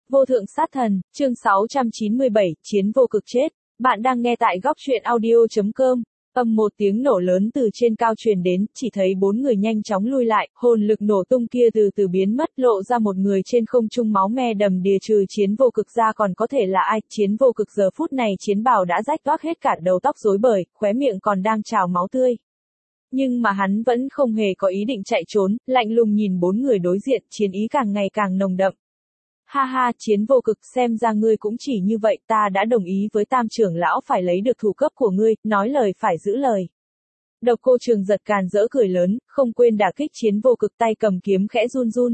Vô thượng sát thần, chương 697, chiến vô cực chết. Bạn đang nghe tại góc truyện audio.com. Âm một tiếng nổ lớn từ trên cao truyền đến, chỉ thấy bốn người nhanh chóng lui lại, hồn lực nổ tung kia từ từ biến mất, lộ ra một người trên không trung máu me đầm đìa, trừ chiến vô cực ra còn có thể là ai. Chiến vô cực giờ phút này chiến bào đã rách toác hết cả đầu tóc rối bời, khóe miệng còn đang trào máu tươi. Nhưng mà hắn vẫn không hề có ý định chạy trốn, lạnh lùng nhìn bốn người đối diện, chiến ý càng ngày càng nồng đậm. Ha ha, chiến vô cực, xem ra ngươi cũng chỉ như vậy, ta đã đồng ý với Tam trưởng lão phải lấy được thủ cấp của ngươi, nói lời phải giữ lời. Độc Cô Trường Giật càn rỡ cười lớn, không quên đả kích chiến vô cực, tay cầm kiếm khẽ run run.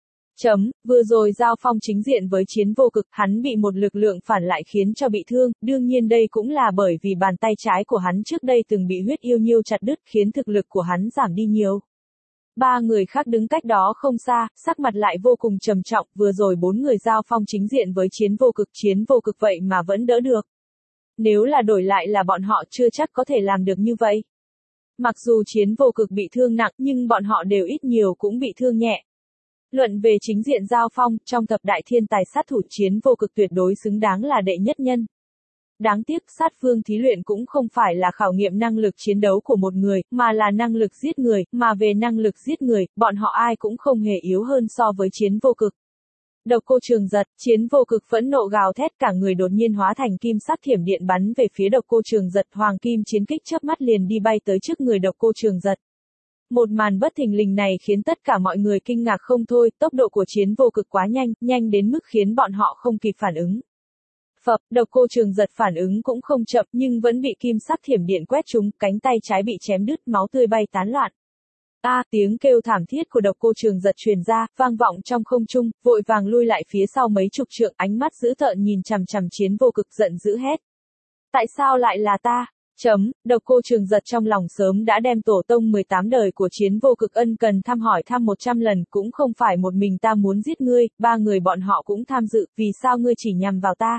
Vừa rồi giao phong chính diện với chiến vô cực, hắn bị một lực lượng phản lại khiến cho bị thương, đương nhiên đây cũng là bởi vì bàn tay trái của hắn trước đây từng bị huyết yêu nhiêu chặt đứt, khiến thực lực của hắn giảm đi nhiều. Ba người khác đứng cách đó không xa, sắc mặt lại vô cùng trầm trọng, vừa rồi bốn người giao phong chính diện với chiến vô cực vậy mà vẫn đỡ được. Nếu là đổi lại là bọn họ chưa chắc có thể làm được như vậy. Mặc dù chiến vô cực bị thương nặng, nhưng bọn họ đều ít nhiều cũng bị thương nhẹ. Luận về chính diện giao phong, trong thập đại thiên tài sát thủ chiến vô cực tuyệt đối xứng đáng là đệ nhất nhân. Đáng tiếc sát phương thí luyện cũng không phải là khảo nghiệm năng lực chiến đấu của một người, mà là năng lực giết người, mà về năng lực giết người, bọn họ ai cũng không hề yếu hơn so với chiến vô cực. Độc Cô Trường Giật, chiến vô cực phẫn nộ gào thét, cả người đột nhiên hóa thành kim sắc thiểm điện bắn về phía Độc Cô Trường Giật, hoàng kim chiến kích chớp mắt liền đi bay tới trước người Độc Cô Trường Giật. Một màn bất thình lình này khiến tất cả mọi người kinh ngạc không thôi, tốc độ của chiến vô cực quá nhanh, nhanh đến mức khiến bọn họ không kịp phản ứng. Độc Cô Trường Giật phản ứng cũng không chậm, nhưng vẫn bị kim sắc thiểm điện quét trúng, cánh tay trái bị chém đứt, máu tươi bay tán loạn. Tiếng kêu thảm thiết của Độc Cô Trường Giật truyền ra, vang vọng trong không trung, vội vàng lui lại phía sau mấy chục trượng, ánh mắt dữ tợn nhìn chằm chằm chiến vô cực, giận dữ hét. Tại sao lại là ta? Độc Cô Trường Giật trong lòng sớm đã đem tổ tông 18 đời của chiến vô cực ân cần thăm hỏi 100 lần, cũng không phải một mình ta muốn giết ngươi, ba người bọn họ cũng tham dự, vì sao ngươi chỉ nhằm vào ta?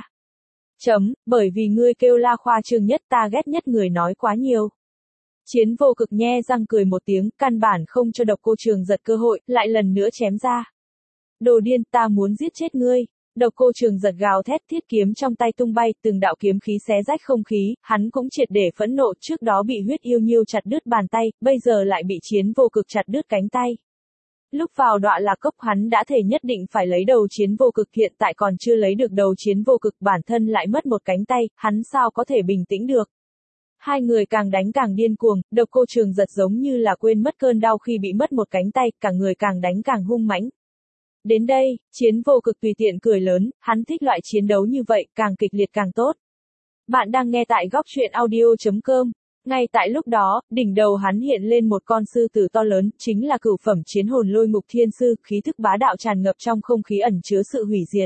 Bởi vì ngươi kêu la khoa trương nhất, ta ghét nhất người nói quá nhiều. Chiến vô cực nhe răng cười một tiếng, căn bản không cho Độc Cô Trường Giật cơ hội, lại lần nữa chém ra. Đồ điên, ta muốn giết chết ngươi. Độc Cô Trường Giật gào thét, thiết kiếm trong tay tung bay, từng đạo kiếm khí xé rách không khí, hắn cũng triệt để phẫn nộ, trước đó bị huyết yêu nhiêu chặt đứt bàn tay, bây giờ lại bị chiến vô cực chặt đứt cánh tay. Lúc vào Đọa Lạc Cốc hắn đã thề nhất định phải lấy đầu chiến vô cực, hiện tại còn chưa lấy được đầu chiến vô cực, bản thân lại mất một cánh tay, hắn sao có thể bình tĩnh được. Hai người càng đánh càng điên cuồng, Độc Cô Trường Giật giống như là quên mất cơn đau khi bị mất một cánh tay, cả người càng đánh càng hung mãnh. Đến đây, chiến vô cực tùy tiện cười lớn, hắn thích loại chiến đấu như vậy, càng kịch liệt càng tốt. Bạn đang nghe tại góc truyện audio.com. Ngay tại lúc đó, đỉnh đầu hắn hiện lên một con sư tử to lớn, chính là cửu phẩm chiến hồn Lôi Ngục Thiên Sư, khí thức bá đạo tràn ngập trong không khí ẩn chứa sự hủy diệt.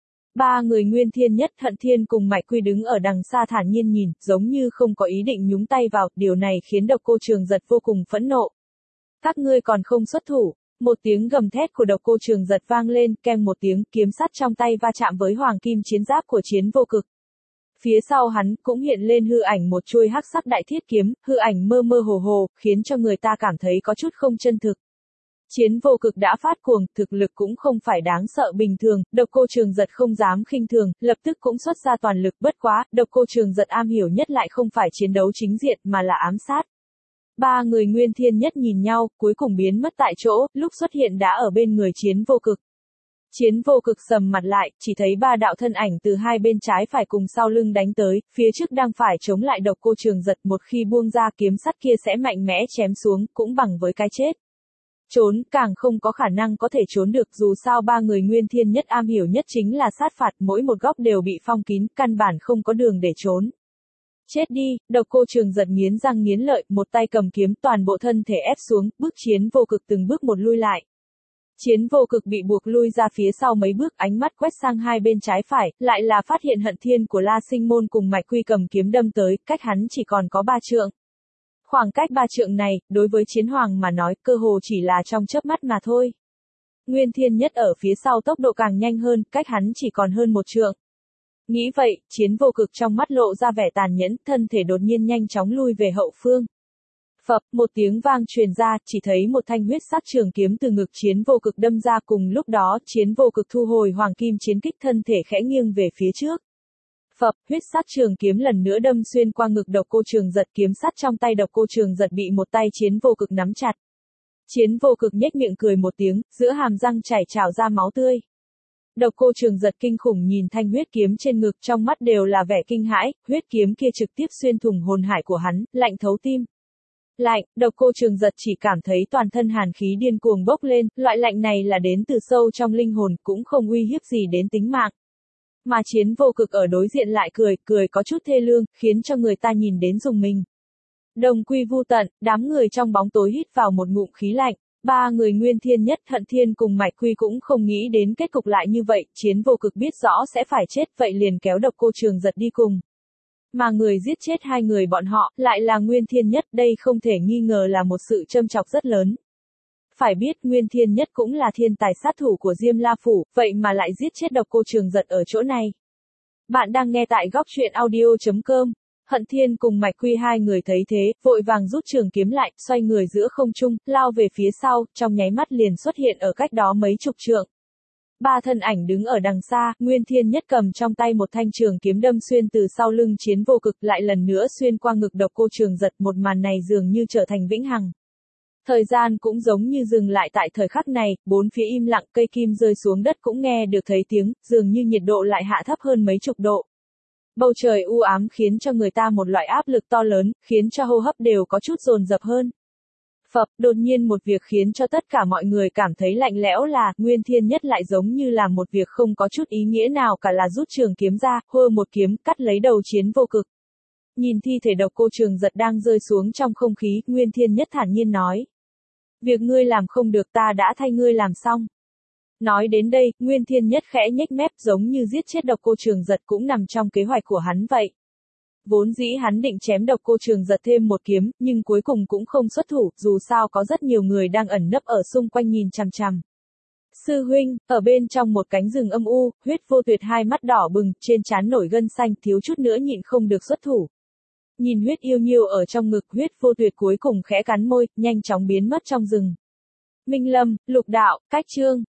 Ba người Nguyên Thiên Nhất, Hận Thiên cùng Mạch Quy đứng ở đằng xa thản nhiên nhìn, giống như không có ý định nhúng tay vào, điều này khiến Độc Cô Trường Giật vô cùng phẫn nộ. Các ngươi còn không xuất thủ. Một tiếng gầm thét của Độc Cô Trường Giật vang lên, keng một tiếng, kiếm sắt trong tay va chạm với hoàng kim chiến giáp của chiến vô cực. Phía sau hắn cũng hiện lên hư ảnh một chuôi hắc sắc đại thiết kiếm, hư ảnh mơ mơ hồ hồ, khiến cho người ta cảm thấy có chút không chân thực. Chiến vô cực đã phát cuồng, thực lực cũng không phải đáng sợ bình thường, Độc Cô Trường Giật không dám khinh thường, lập tức cũng xuất ra toàn lực, bất quá, Độc Cô Trường Giật am hiểu nhất lại không phải chiến đấu chính diện mà là ám sát. Ba người Nguyên Thiên Nhất nhìn nhau, cuối cùng biến mất tại chỗ, lúc xuất hiện đã ở bên người chiến vô cực. Chiến vô cực sầm mặt lại, chỉ thấy ba đạo thân ảnh từ hai bên trái phải cùng sau lưng đánh tới, phía trước đang phải chống lại Độc Cô Trường Giật, một khi buông ra kiếm sắt kia sẽ mạnh mẽ chém xuống, cũng bằng với cái chết. Trốn, càng không có khả năng có thể trốn được, dù sao ba người Nguyên Thiên Nhất am hiểu nhất chính là sát phạt, mỗi một góc đều bị phong kín, căn bản không có đường để trốn. Chết đi, Độc Cô Trường Giật nghiến răng nghiến lợi, một tay cầm kiếm, toàn bộ thân thể ép xuống, bước chiến vô cực từng bước một lui lại. Chiến vô cực bị buộc lui ra phía sau mấy bước, ánh mắt quét sang hai bên trái phải, lại là phát hiện Hận Thiên của La Sinh Môn cùng Mạch Quy cầm kiếm đâm tới, cách hắn chỉ còn có 3 trượng. Khoảng cách 3 trượng này, đối với chiến hoàng mà nói, cơ hồ chỉ là trong chớp mắt mà thôi. Nguyên Thiên Nhất ở phía sau tốc độ càng nhanh hơn, cách hắn chỉ còn hơn 1 trượng. Nghĩ vậy, chiến vô cực trong mắt lộ ra vẻ tàn nhẫn, thân thể đột nhiên nhanh chóng lui về hậu phương. Phập, một tiếng vang truyền ra, chỉ thấy một thanh huyết sắc trường kiếm từ ngực Chiến Vô Cực đâm ra, cùng lúc đó, Chiến Vô Cực thu hồi hoàng kim chiến kích, thân thể khẽ nghiêng về phía trước. Phập, huyết sắc trường kiếm lần nữa đâm xuyên qua ngực Độc Cô Trường Giật, kiếm sắt trong tay Độc Cô Trường Giật bị một tay Chiến Vô Cực nắm chặt. Chiến Vô Cực nhếch miệng cười một tiếng, giữa hàm răng chảy trào ra máu tươi. Độc Cô Trường Giật kinh khủng nhìn thanh huyết kiếm trên ngực, trong mắt đều là vẻ kinh hãi, huyết kiếm kia trực tiếp xuyên thủng hồn hải của hắn, lạnh thấu tim. Lạnh, Độc Cô Trường Giật chỉ cảm thấy toàn thân hàn khí điên cuồng bốc lên, loại lạnh này là đến từ sâu trong linh hồn, cũng không uy hiếp gì đến tính mạng. Mà Chiến Vô Cực ở đối diện lại cười có chút thê lương, khiến cho người ta nhìn đến rùng mình. Đồng quy vu tận, đám người trong bóng tối hít vào một ngụm khí lạnh. Ba người Nguyên Thiên Nhất, Hận Thiên cùng Mạch Quy cũng không nghĩ đến kết cục lại như vậy, Chiến Vô Cực biết rõ sẽ phải chết, vậy liền kéo Độc Cô Trường Giật đi cùng. Mà người giết chết hai người bọn họ, lại là Nguyên Thiên Nhất, đây không thể nghi ngờ là một sự châm chọc rất lớn. Phải biết Nguyên Thiên Nhất cũng là thiên tài sát thủ của Diêm La Phủ, vậy mà lại giết chết Độc Cô Trường Giật ở chỗ này. Bạn đang nghe tại góc truyện audio.com. Hận Thiên cùng Mạch Quy hai người thấy thế, vội vàng rút trường kiếm lại, xoay người giữa không trung, lao về phía sau, trong nháy mắt liền xuất hiện ở cách đó mấy chục trượng. Ba thân ảnh đứng ở đằng xa, Nguyên Thiên Nhất cầm trong tay một thanh trường kiếm đâm xuyên từ sau lưng Chiến Vô Cực, lại lần nữa xuyên qua ngực Độc Cô Trường Giật, một màn này dường như trở thành vĩnh hằng. Thời gian cũng giống như dừng lại tại thời khắc này, bốn phía im lặng, cây kim rơi xuống đất cũng nghe được thấy tiếng, dường như nhiệt độ lại hạ thấp hơn mấy chục độ. Bầu trời u ám khiến cho người ta một loại áp lực to lớn, khiến cho hô hấp đều có chút dồn dập hơn. Phập, đột nhiên một việc khiến cho tất cả mọi người cảm thấy lạnh lẽo là, Nguyên Thiên Nhất lại giống như là một việc không có chút ý nghĩa nào cả, là rút trường kiếm ra, hô một kiếm, cắt lấy đầu Chiến Vô Cực. Nhìn thi thể Độc Cô Trường Giật đang rơi xuống trong không khí, Nguyên Thiên Nhất thản nhiên nói. Việc ngươi làm không được, ta đã thay ngươi làm xong. Nói đến đây, Nguyên Thiên Nhất khẽ nhếch mép, giống như giết chết Độc Cô Trường Giật cũng nằm trong kế hoạch của hắn vậy. Vốn dĩ hắn định chém Độc Cô Trường Giật thêm một kiếm, nhưng cuối cùng cũng không xuất thủ, dù sao có rất nhiều người đang ẩn nấp ở xung quanh nhìn chằm chằm. Sư huynh, ở bên trong một cánh rừng âm u, Huyết Vô Tuyệt hai mắt đỏ bừng, trên trán nổi gân xanh, thiếu chút nữa nhịn không được xuất thủ. Nhìn huyết yêu nhiêu ở trong ngực, Huyết Vô Tuyệt cuối cùng khẽ cắn môi, nhanh chóng biến mất trong rừng. Minh Lâm, Lục Đạo, Cách Chương.